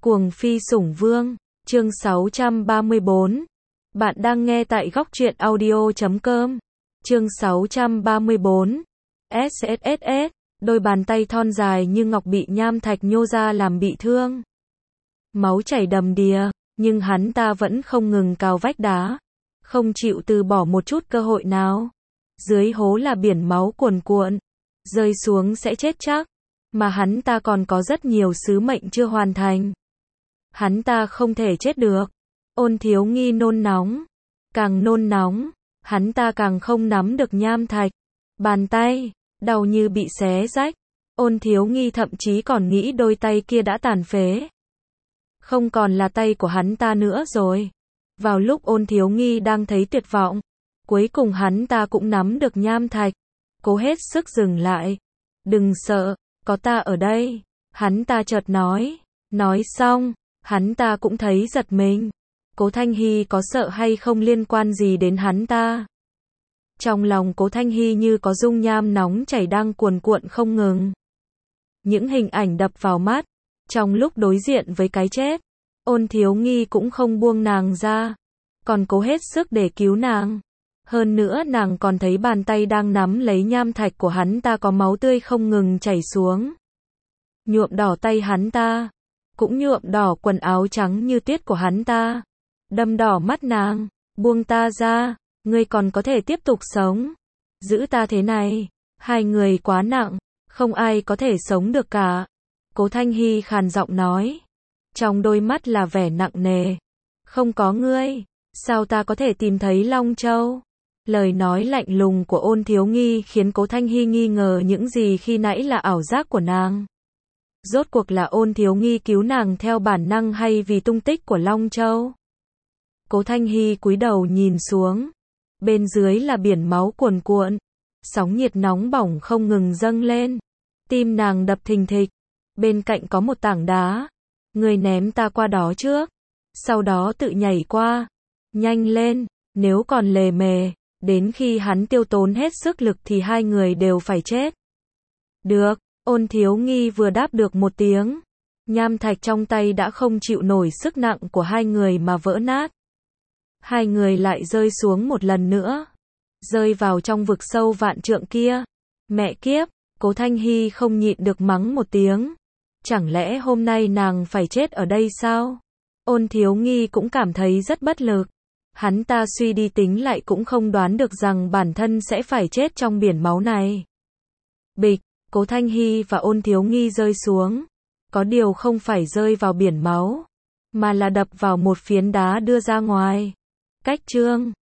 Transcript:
Cuồng phi sủng vương, chương 634. Bạn đang nghe tại góc truyện audio.com. Chương 634. SSSS, đôi bàn tay thon dài như ngọc bị nham thạch nhô ra làm bị thương. Máu chảy đầm đìa, nhưng hắn ta vẫn không ngừng cào vách đá, không chịu từ bỏ một chút cơ hội nào. Dưới hố là biển máu cuồn cuộn, rơi xuống sẽ chết chắc, mà hắn ta còn có rất nhiều sứ mệnh chưa hoàn thành. Hắn ta không thể chết được. Ôn Thiếu Nghi nôn nóng. Càng nôn nóng, hắn ta càng không nắm được nham thạch. Bàn tay, đau như bị xé rách. Ôn Thiếu Nghi thậm chí còn nghĩ đôi tay kia đã tàn phế. Không còn là tay của hắn ta nữa rồi. Vào lúc Ôn Thiếu Nghi đang thấy tuyệt vọng, cuối cùng hắn ta cũng nắm được nham thạch. Cố hết sức dừng lại. Đừng sợ, có ta ở đây. Hắn ta chợt nói. Nói xong, hắn ta cũng thấy giật mình. Cố Thanh Hy có sợ hay không liên quan gì đến hắn ta. Trong lòng Cố Thanh Hy như có dung nham nóng chảy đang cuồn cuộn không ngừng. Những hình ảnh đập vào mắt. Trong lúc đối diện với cái chết, Ôn Thiếu Nghi cũng không buông nàng ra, còn cố hết sức để cứu nàng. Hơn nữa nàng còn thấy bàn tay đang nắm lấy nham thạch của hắn ta có máu tươi không ngừng chảy xuống. Nhuộm đỏ tay hắn ta, cũng nhuộm đỏ quần áo trắng như tuyết của hắn ta. Đâm đỏ mắt nàng. Buông ta ra, ngươi còn có thể tiếp tục sống. Giữ ta thế này, hai người quá nặng, không ai có thể sống được cả. Cố Thanh Hy khàn giọng nói. Trong đôi mắt là vẻ nặng nề. Không có ngươi, sao ta có thể tìm thấy Long Châu? Lời nói lạnh lùng của Ôn Thiếu Nghi khiến Cố Thanh Hy nghi ngờ những gì khi nãy là ảo giác của nàng. Rốt cuộc là Ôn Thiếu Nghi cứu nàng theo bản năng hay vì tung tích của Long Châu? Cố Thanh Hy cúi đầu nhìn xuống. Bên dưới là biển máu cuồn cuộn. Sóng nhiệt nóng bỏng không ngừng dâng lên. Tim nàng đập thình thịch. Bên cạnh có một tảng đá. Người ném ta qua đó trước. Sau đó tự nhảy qua. Nhanh lên, nếu còn lề mề, đến khi hắn tiêu tốn hết sức lực thì hai người đều phải chết. Được, Ôn Thiếu Nghi vừa đáp được một tiếng. Nham thạch trong tay đã không chịu nổi sức nặng của hai người mà vỡ nát. Hai người lại rơi xuống một lần nữa. Rơi vào trong vực sâu vạn trượng kia. Mẹ kiếp, Cố Thanh Hy không nhịn được mắng một tiếng. Chẳng lẽ hôm nay nàng phải chết ở đây sao? Ôn Thiếu Nghi cũng cảm thấy rất bất lực. Hắn ta suy đi tính lại cũng không đoán được rằng bản thân sẽ phải chết trong biển máu này. Bịch, Cố Thanh Hy và Ôn Thiếu Nghi rơi xuống. Có điều không phải rơi vào biển máu, mà là đập vào một phiến đá đưa ra ngoài. Cách chương